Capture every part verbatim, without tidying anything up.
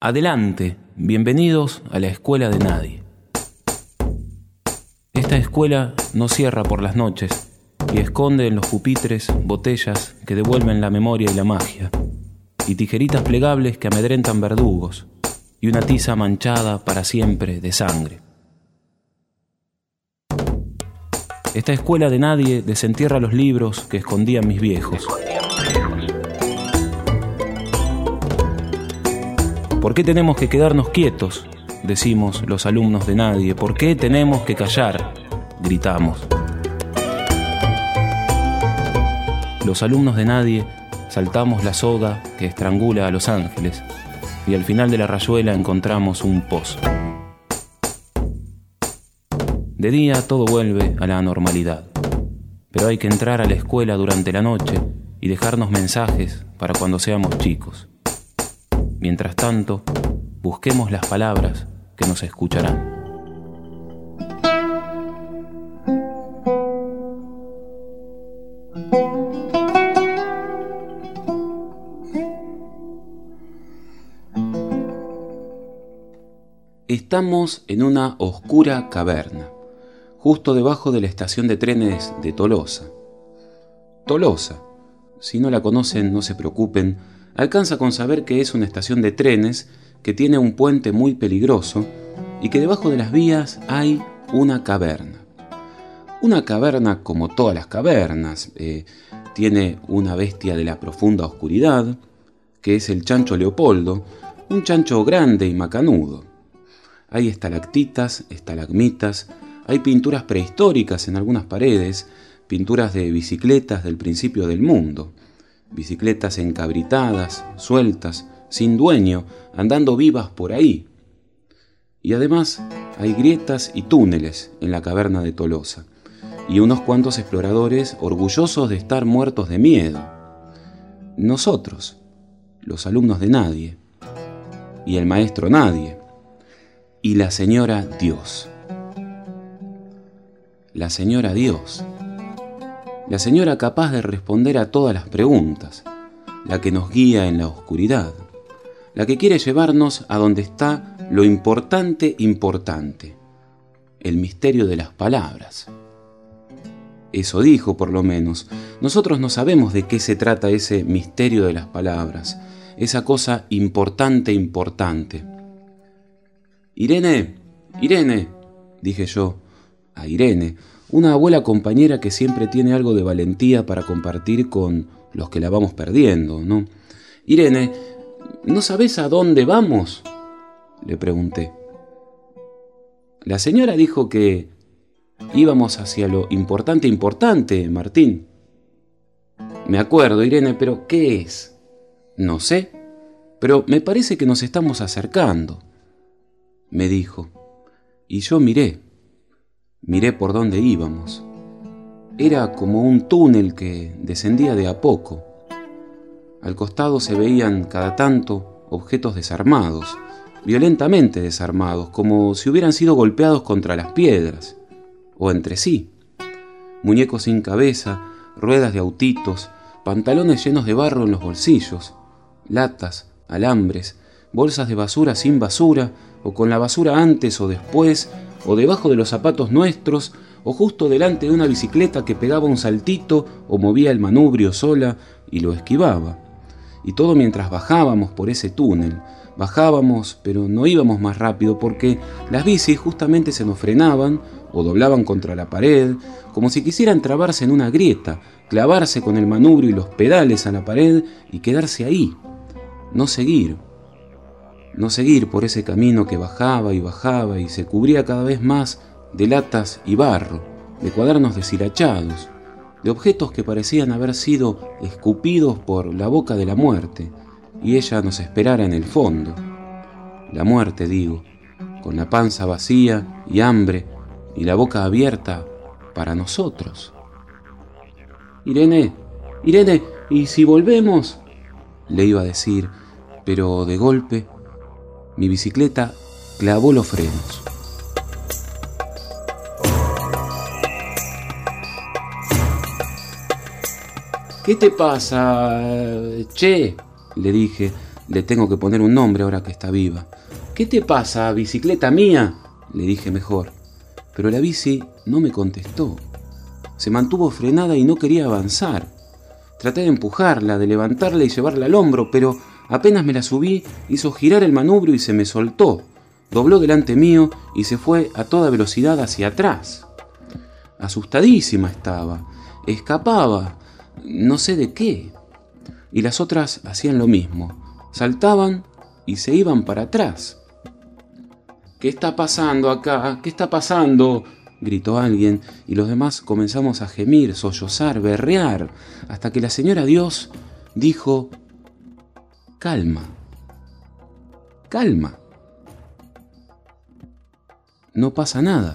Adelante, bienvenidos a la escuela de nadie. Esta escuela no cierra por las noches y esconde en los pupitres botellas que devuelven la memoria y la magia, y tijeritas plegables que amedrentan verdugos, y una tiza manchada para siempre de sangre. Esta escuela de nadie desentierra los libros que escondían mis viejos. ¿Por qué tenemos que quedarnos quietos?, decimos los alumnos de nadie. ¿Por qué tenemos que callar?, gritamos. Los alumnos de nadie saltamos la soga que estrangula a los ángeles y al final de la rayuela encontramos un pozo. De día todo vuelve a la normalidad, pero hay que entrar a la escuela durante la noche y dejarnos mensajes para cuando seamos chicos. Mientras tanto, busquemos las palabras que nos escucharán. Estamos en una oscura caverna, justo debajo de la estación de trenes de Tolosa. Tolosa, si no la conocen, no se preocupen, alcanza con saber que es una estación de trenes que tiene un puente muy peligroso y que debajo de las vías hay una caverna. Una caverna como todas las cavernas, eh, tiene una bestia de la profunda oscuridad, que es el chancho Leopoldo, un chancho grande y macanudo. Hay estalactitas, estalagmitas, hay pinturas prehistóricas en algunas paredes, pinturas de bicicletas del principio del mundo. Bicicletas encabritadas, sueltas, sin dueño, andando vivas por ahí. Y además hay grietas y túneles en la caverna de Tolosa, y unos cuantos exploradores orgullosos de estar muertos de miedo. Nosotros, los alumnos de nadie, y el maestro nadie, y la señora Dios. La señora Dios. La señora capaz de responder a todas las preguntas, la que nos guía en la oscuridad, la que quiere llevarnos a donde está lo importante importante, el misterio de las palabras. Eso dijo, por lo menos. Nosotros no sabemos de qué se trata ese misterio de las palabras, esa cosa importante importante. Irene, Irene, dije yo a Irene, una abuela compañera que siempre tiene algo de valentía para compartir con los que la vamos perdiendo, ¿no? Irene, ¿no sabés a dónde vamos?, le pregunté. La señora dijo que íbamos hacia lo importante importante, Martín. Me acuerdo, Irene, pero ¿qué es? No sé, pero me parece que nos estamos acercando, me dijo. Y yo miré. Miré por dónde íbamos. Era como un túnel que descendía de a poco. Al costado se veían cada tanto objetos desarmados, violentamente desarmados, como si hubieran sido golpeados contra las piedras, o entre sí. Muñecos sin cabeza, ruedas de autitos, pantalones llenos de barro en los bolsillos, latas, alambres, bolsas de basura sin basura, o con la basura antes o después, o debajo de los zapatos nuestros, o justo delante de una bicicleta que pegaba un saltito o movía el manubrio sola y lo esquivaba. Y todo mientras bajábamos por ese túnel. Bajábamos, pero no íbamos más rápido porque las bicis justamente se nos frenaban o doblaban contra la pared, como si quisieran trabarse en una grieta, clavarse con el manubrio y los pedales a la pared y quedarse ahí. No seguir. No seguir por ese camino que bajaba y bajaba y se cubría cada vez más de latas y barro, de cuadernos deshilachados, de objetos que parecían haber sido escupidos por la boca de la muerte, y ella nos esperara en el fondo. La muerte, digo, con la panza vacía y hambre y la boca abierta para nosotros. Irene, Irene, ¿y si volvemos?, le iba a decir, pero de golpe mi bicicleta clavó los frenos. ¿Qué te pasa, che?, le dije, Le tengo que poner un nombre ahora que está viva. ¿Qué te pasa, bicicleta mía?, le dije mejor. Pero la bici no me contestó. Se mantuvo frenada y no quería avanzar. Traté de empujarla, de levantarla y llevarla al hombro, pero apenas me la subí, hizo girar el manubrio y se me soltó. Dobló delante mío y se fue a toda velocidad hacia atrás. Asustadísima estaba. Escapaba, no sé de qué. Y las otras hacían lo mismo. Saltaban y se iban para atrás. ¿Qué está pasando acá? ¿Qué está pasando?, gritó alguien, y los demás comenzamos a gemir, sollozar, berrear, hasta que la señora Dios dijo: calma, calma, no pasa nada.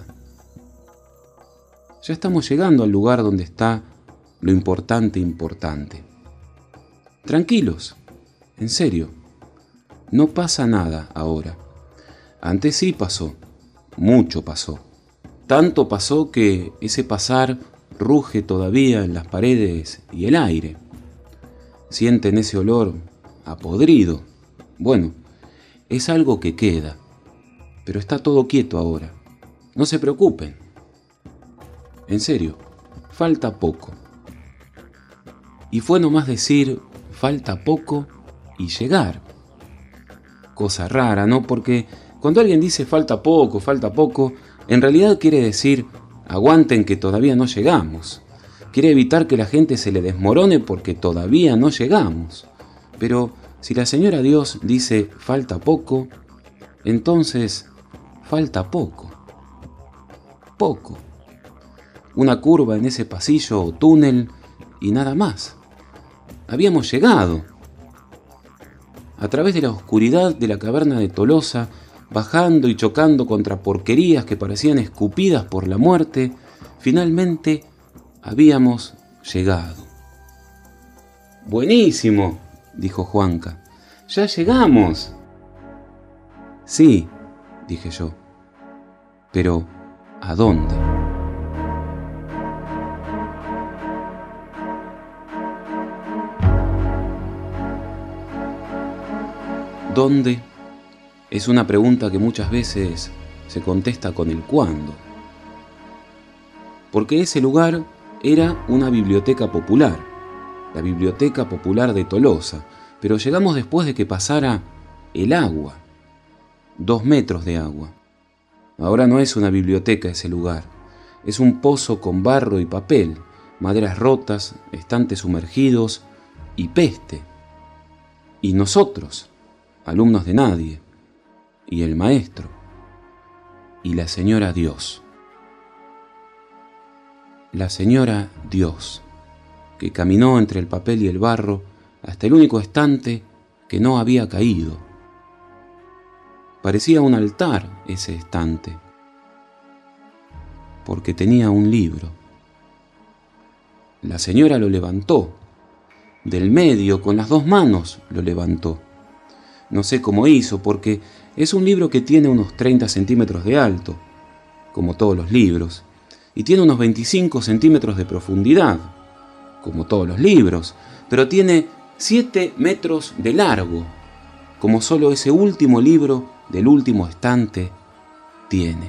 Ya estamos llegando al lugar donde está lo importante importante. Tranquilos, en serio, no pasa nada ahora. Antes sí pasó, mucho pasó. Tanto pasó que ese pasar ruge todavía en las paredes y el aire. Sienten ese olor a podrido. Bueno, es algo que queda, pero está todo quieto ahora. No se preocupen. En serio, falta poco. Y fue nomás decir falta poco y llegar. Cosa rara, ¿no? Porque cuando alguien dice falta poco, falta poco, en realidad quiere decir aguanten que todavía no llegamos. Quiere evitar que la gente se le desmorone porque todavía no llegamos. Pero si la señora Dios dice falta poco, entonces falta poco. Poco. Una curva en ese pasillo o túnel y nada más. Habíamos llegado. A través de la oscuridad de la caverna de Tolosa, bajando y chocando contra porquerías que parecían escupidas por la muerte, finalmente habíamos llegado. «Buenísimo», dijo Juanca. «¡Ya llegamos!» «Sí», dije yo. «Pero, ¿a dónde?» ¿Dónde? Es una pregunta que muchas veces se contesta con el cuándo. Porque ese lugar era una biblioteca popular, la Biblioteca Popular de Tolosa, pero llegamos después de que pasara el agua, dos metros de agua. Ahora no es una biblioteca ese lugar, es un pozo con barro y papel, maderas rotas, estantes sumergidos y peste. Y nosotros, alumnos de nadie, y el maestro, y la señora Dios. La señora Dios, que caminó entre el papel y el barro hasta el único estante que no había caído. Parecía un altar ese estante, porque tenía un libro. La señora lo levantó, del medio, con las dos manos lo levantó. No sé cómo hizo, porque es un libro que tiene unos treinta centímetros de alto, como todos los libros, y tiene unos veinticinco centímetros de profundidad, como todos los libros, pero tiene siete metros de largo, como solo ese último libro del último estante tiene.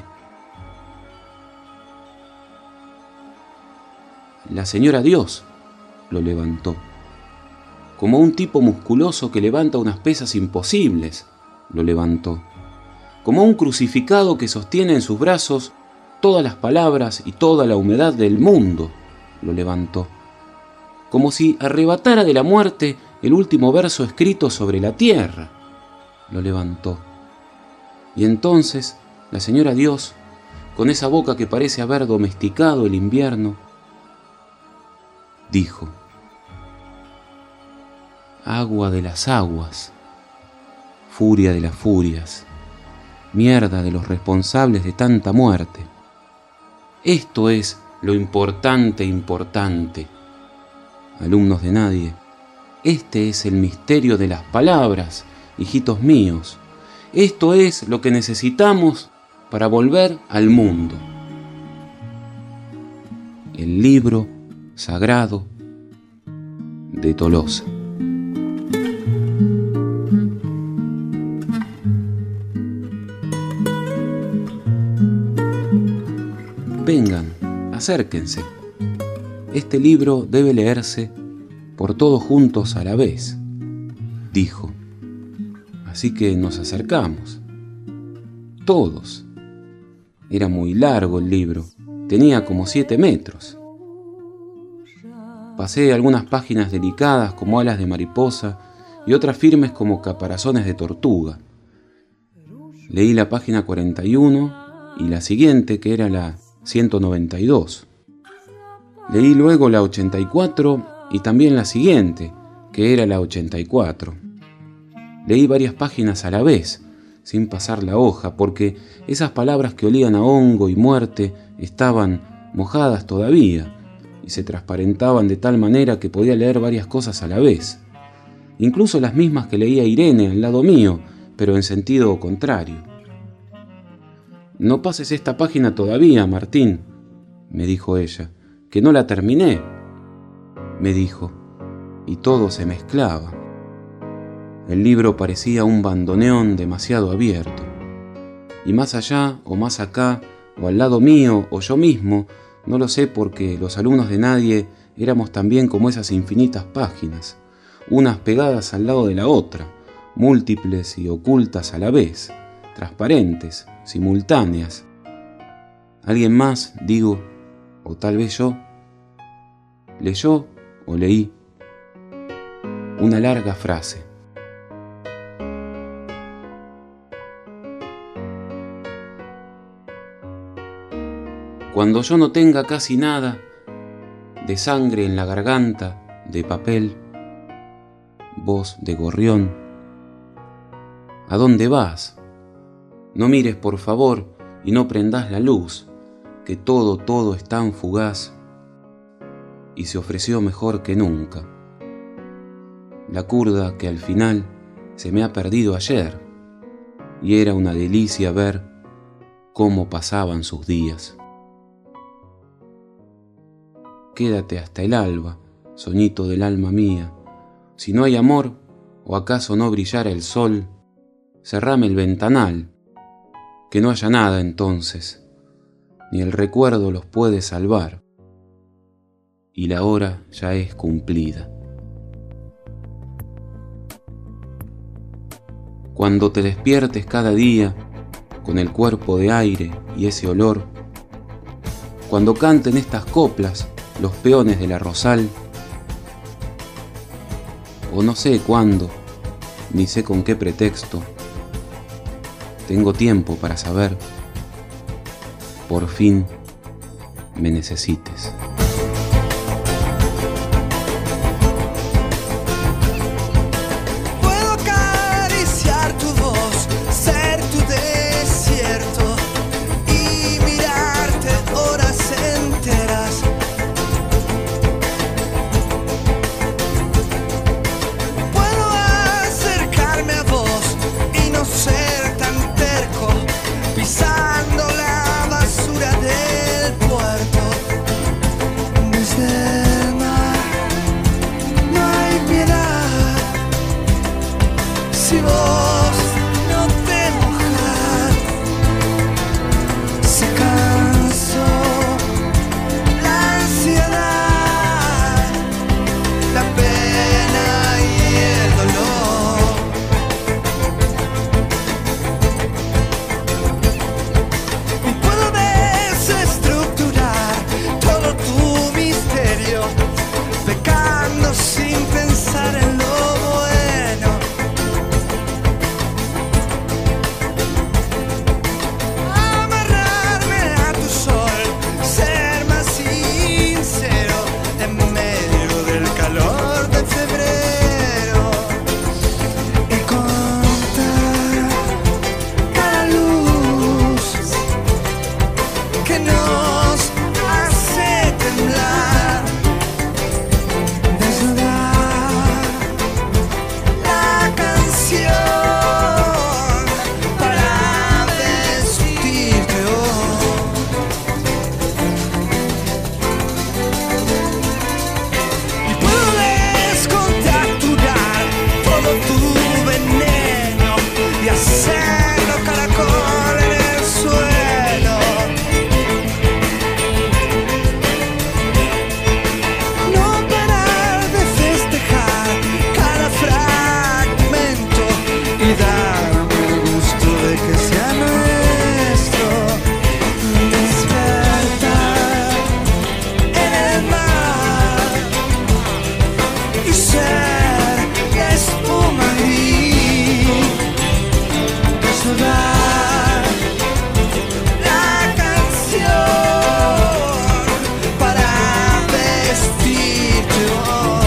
La señora Dios lo levantó, como un tipo musculoso que levanta unas pesas imposibles, lo levantó, como un crucificado que sostiene en sus brazos todas las palabras y toda la humedad del mundo, lo levantó, como si arrebatara de la muerte el último verso escrito sobre la tierra, lo levantó. Y entonces la señora Dios, con esa boca que parece haber domesticado el invierno, dijo: agua de las aguas, furia de las furias, mierda de los responsables de tanta muerte. Esto es lo importante, importante. Alumnos de nadie, este es el misterio de las palabras, hijitos míos. Esto es lo que necesitamos para volver al mundo. El libro sagrado de Tolosa. Vengan, acérquense. Este libro debe leerse por todos juntos a la vez, dijo. Así que nos acercamos. Todos. Era muy largo el libro, tenía como siete metros. Pasé algunas páginas delicadas como alas de mariposa y otras firmes como caparazones de tortuga. Leí la página cuarenta y uno y la siguiente, que era la ciento noventa y dos. Leí luego la ochenta y cuatro y también la siguiente, que era la ochenta y cuatro. Leí varias páginas a la vez, sin pasar la hoja, porque esas palabras que olían a hongo y muerte estaban mojadas todavía y se transparentaban de tal manera que podía leer varias cosas a la vez, incluso las mismas que leía Irene al lado mío, pero en sentido contrario. «No pases esta página todavía, Martín», me dijo ella, «que no la terminé», me dijo, y todo se mezclaba. El libro parecía un bandoneón demasiado abierto, y más allá o más acá, o al lado mío o yo mismo, no lo sé porque los alumnos de nadie éramos también como esas infinitas páginas, unas pegadas al lado de la otra, múltiples y ocultas a la vez, transparentes, simultáneas. Alguien más, digo, o tal vez yo, leyó o leí una larga frase. Cuando yo no tenga casi nada de sangre en la garganta, de papel, voz de gorrión, ¿a dónde vas? No mires por favor y no prendas la luz, que todo, todo es tan fugaz, y se ofreció mejor que nunca. La curda que al final se me ha perdido ayer, y era una delicia ver cómo pasaban sus días. Quédate hasta el alba, soñito del alma mía. Si no hay amor, o acaso no brillara el sol, cerrame el ventanal, que no haya nada entonces, ni el recuerdo los puede salvar, y la hora ya es cumplida. Cuando te despiertes cada día, con el cuerpo de aire y ese olor, cuando canten estas coplas, los peones de la Rosal, o no sé cuándo, ni sé con qué pretexto, tengo tiempo para saber, por fin me necesites. Puedo acariciar tu voz, ser tu desierto y mirarte horas enteras. Ser tan terco, pisando la basura del puerto. sonar la canción para vestirte hoy.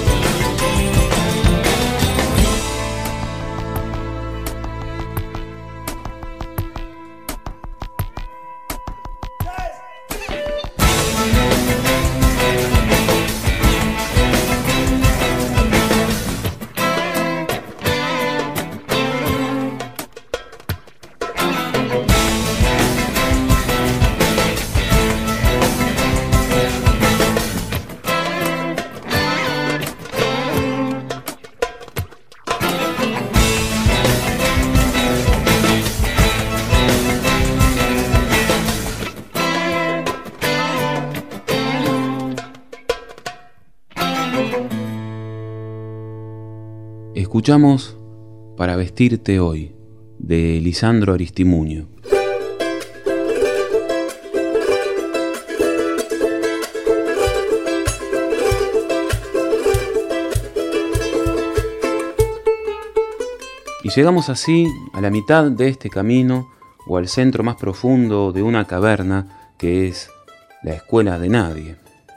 Escuchamos Para vestirte hoy, de Lisandro Aristimuño. Y llegamos así a la mitad de este camino, o al centro más profundo de una caverna que es la escuela de nadie.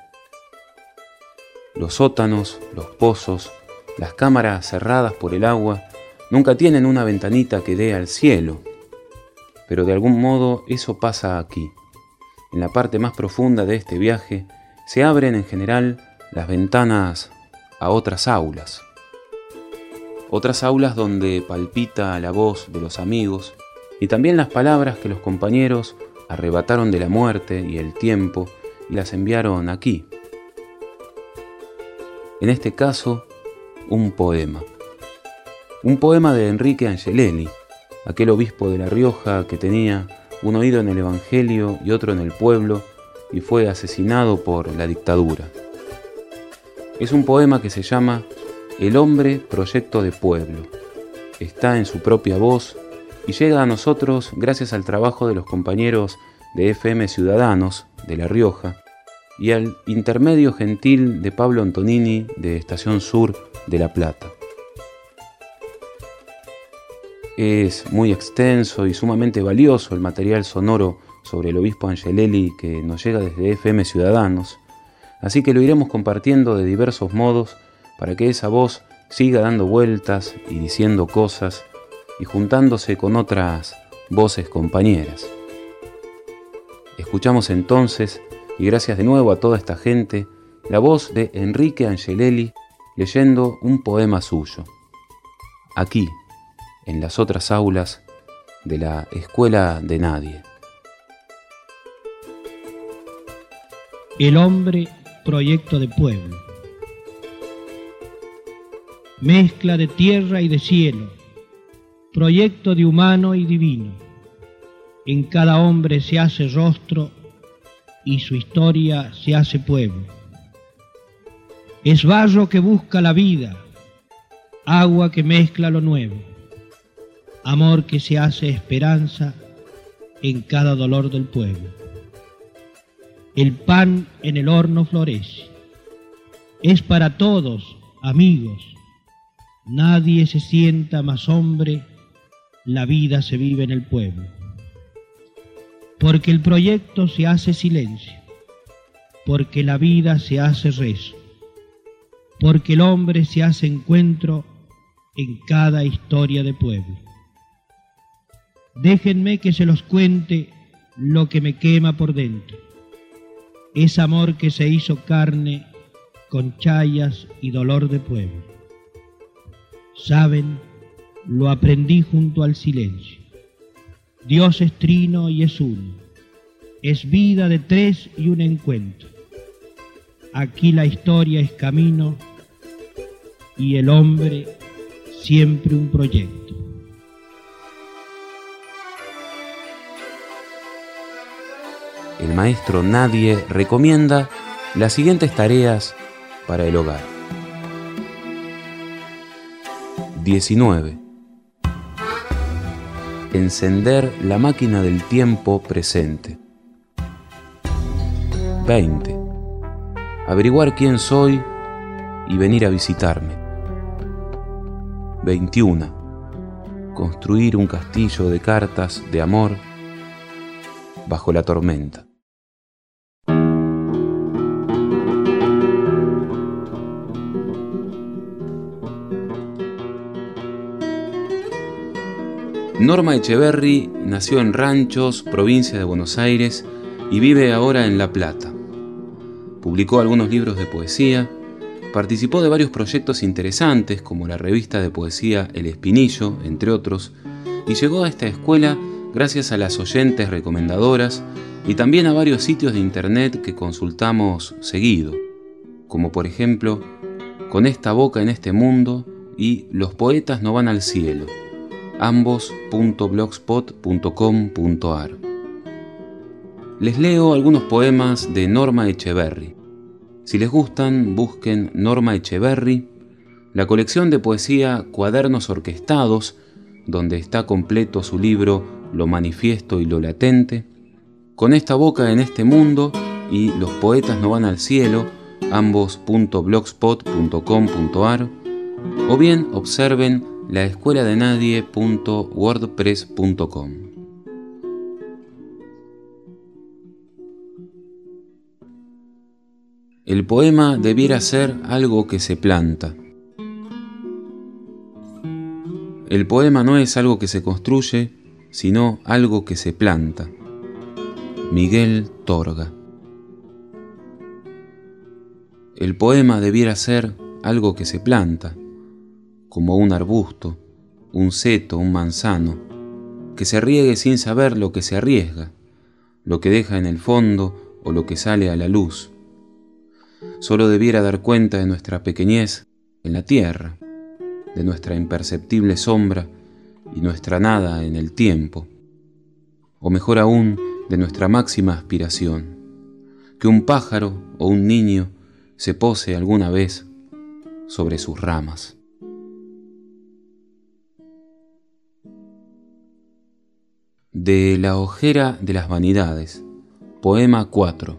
Los sótanos, los pozos, las cámaras cerradas por el agua nunca tienen una ventanita que dé al cielo, pero de algún modo eso pasa aquí. En la parte más profunda de este viaje se abren en general las ventanas a otras aulas. Otras aulas donde palpita la voz de los amigos y también las palabras que los compañeros arrebataron de la muerte y el tiempo y las enviaron aquí. En este caso, un poema. Un poema de Enrique Angelelli, aquel obispo de La Rioja que tenía un oído en el Evangelio y otro en el pueblo y fue asesinado por la dictadura. Es un poema que se llama El hombre proyecto de pueblo. Está en su propia voz y llega a nosotros gracias al trabajo de los compañeros de F M Ciudadanos de La Rioja y al intermedio gentil de Pablo Antonini de Estación Sur de La Plata. Es muy extenso y sumamente valioso el material sonoro sobre el obispo Angelelli que nos llega desde F M Ciudadanos, así que lo iremos compartiendo de diversos modos para que esa voz siga dando vueltas y diciendo cosas y juntándose con otras voces compañeras. Escuchamos entonces, y gracias de nuevo a toda esta gente, la voz de Enrique Angelelli leyendo un poema suyo, aquí, en las otras aulas de la Escuela de Nadie. El hombre, proyecto de pueblo. Mezcla de tierra y de cielo, proyecto de humano y divino. En cada hombre se hace rostro y su historia se hace pueblo. Es barro que busca la vida, agua que mezcla lo nuevo, amor que se hace esperanza en cada dolor del pueblo. El pan en el horno florece, es para todos, amigos, nadie se sienta más hombre, la vida se vive en el pueblo. Porque el proyecto se hace silencio, porque la vida se hace rezo, porque el hombre se hace encuentro en cada historia de pueblo. Déjenme que se los cuente lo que me quema por dentro, es amor que se hizo carne con chayas y dolor de pueblo. Saben, lo aprendí junto al silencio. Dios es trino y es uno, es vida de tres y un encuentro. Aquí la historia es camino y el hombre siempre un proyecto. El maestro Nadie recomienda las siguientes tareas para el hogar. diecinueve. Encender la máquina del tiempo presente. veinte. Averiguar quién soy y venir a visitarme. veintiuno. construir un castillo de cartas de amor bajo la tormenta. Norma Echeverri nació en Ranchos, provincia de Buenos Aires, y vive ahora en La Plata. Publicó algunos libros de poesía, participó de varios proyectos interesantes como la revista de poesía El Espinillo, entre otros, y llegó a esta escuela gracias a las oyentes recomendadoras y también a varios sitios de internet que consultamos seguido, como por ejemplo Con esta boca en este mundo y Los poetas no van al cielo, ambos punto blogspot punto com punto ar. Les leo algunos poemas de Norma Echeverri. Si les gustan, busquen Norma Echeverri, la colección de poesía Cuadernos Orquestados, donde está completo su libro Lo manifiesto y lo latente, Con esta boca en este mundo y Los poetas no van al cielo, ambos punto blogspot punto com punto ar, o bien observen la escuela de nadie punto wordpress punto com. El poema debiera ser algo que se planta. El poema no es algo que se construye, sino algo que se planta. Miguel Torga. El poema debiera ser algo que se planta, como un arbusto, un seto, un manzano, que se riegue sin saber lo que se arriesga, lo que deja en el fondo o lo que sale a la luz. Solo debiera dar cuenta de nuestra pequeñez en la tierra, de nuestra imperceptible sombra y nuestra nada en el tiempo, o mejor aún, de nuestra máxima aspiración, que un pájaro o un niño se pose alguna vez sobre sus ramas. De La ojera de las vanidades, poema cuatro.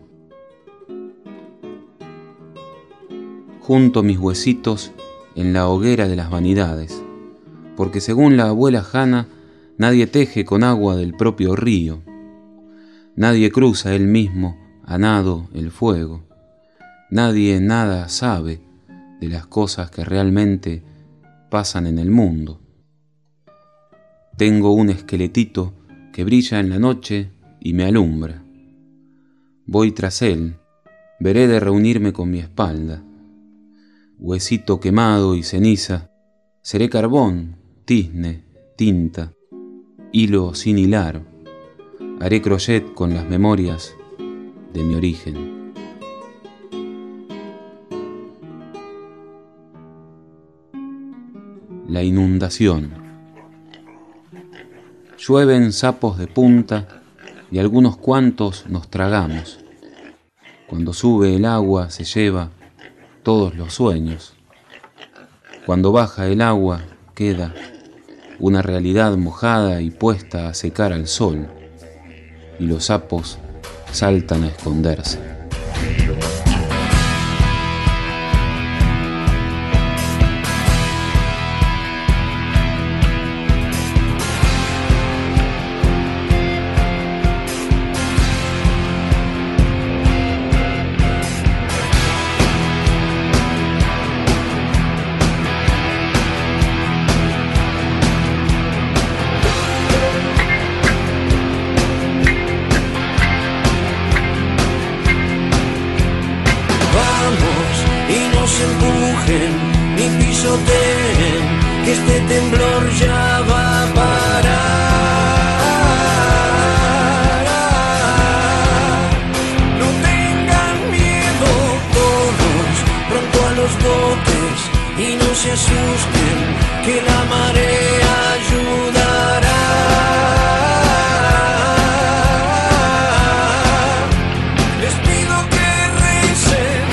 Junto mis huesitos en la hoguera de las vanidades, porque según la abuela Jana, nadie teje con agua del propio río, nadie cruza él mismo a nado el fuego, nadie nada sabe de las cosas que realmente pasan en el mundo. Tengo un esqueletito que brilla en la noche y me alumbra. Voy tras él, veré de reunirme con mi espalda. Huesito quemado y ceniza, seré carbón, tizne, tinta, hilo sin hilar. Haré crochet con las memorias de mi origen. La inundación. Llueven sapos de punta y algunos cuantos nos tragamos. Cuando sube el agua se lleva todos los sueños. Cuando baja el agua queda una realidad mojada y puesta a secar al sol, y los sapos saltan a esconderse. Ni pisoteen, que este temblor ya va a parar. No tengan miedo todos, pronto a los botes, y no se asusten, que la marea ayudará. Les pido que recen.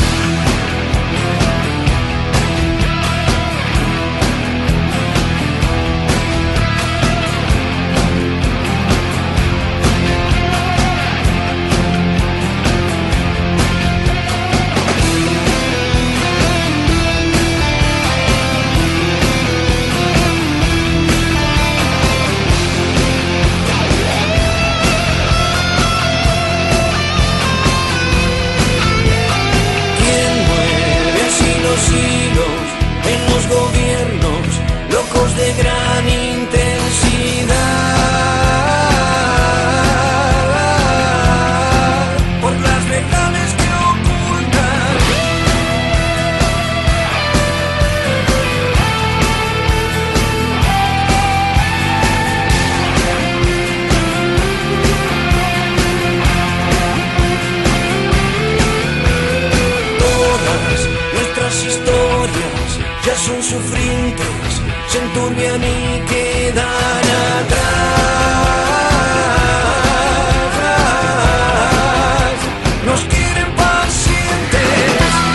cambian y quedan atrás. Nos quieren pacientes.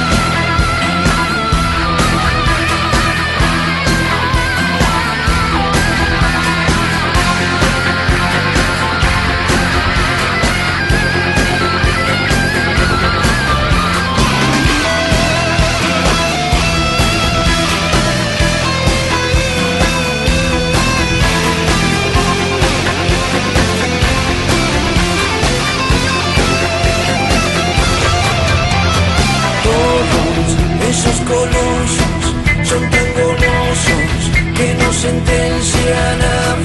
Esos colosos son tan golosos que nos sentencian a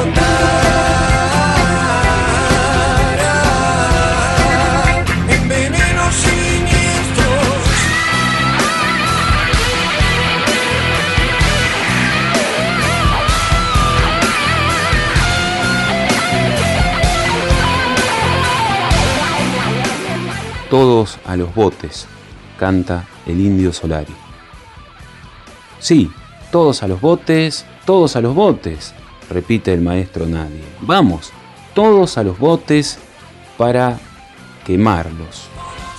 flotar en venenos siniestros. Todos a los botes, canta el Indio Solari. Sí, todos a los botes, todos a los botes, repite el maestro Nadie. Vamos, todos a los botes para quemarlos.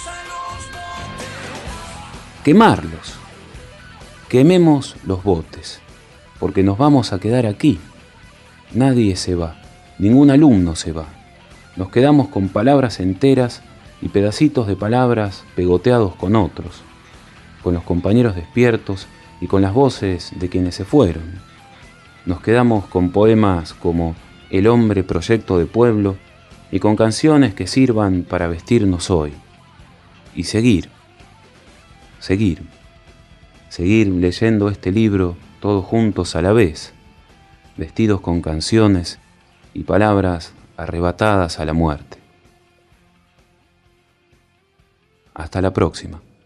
Quemarlos. Quememos los botes, porque nos vamos a quedar aquí. Nadie se va, ningún alumno se va. Nos quedamos con palabras enteras y pedacitos de palabras pegoteados con otros, con los compañeros despiertos y con las voces de quienes se fueron. Nos quedamos con poemas como El hombre proyecto de pueblo y con canciones que sirvan para vestirnos hoy. Y seguir, seguir, seguir leyendo este libro todos juntos a la vez, vestidos con canciones y palabras arrebatadas a la muerte. Hasta la próxima.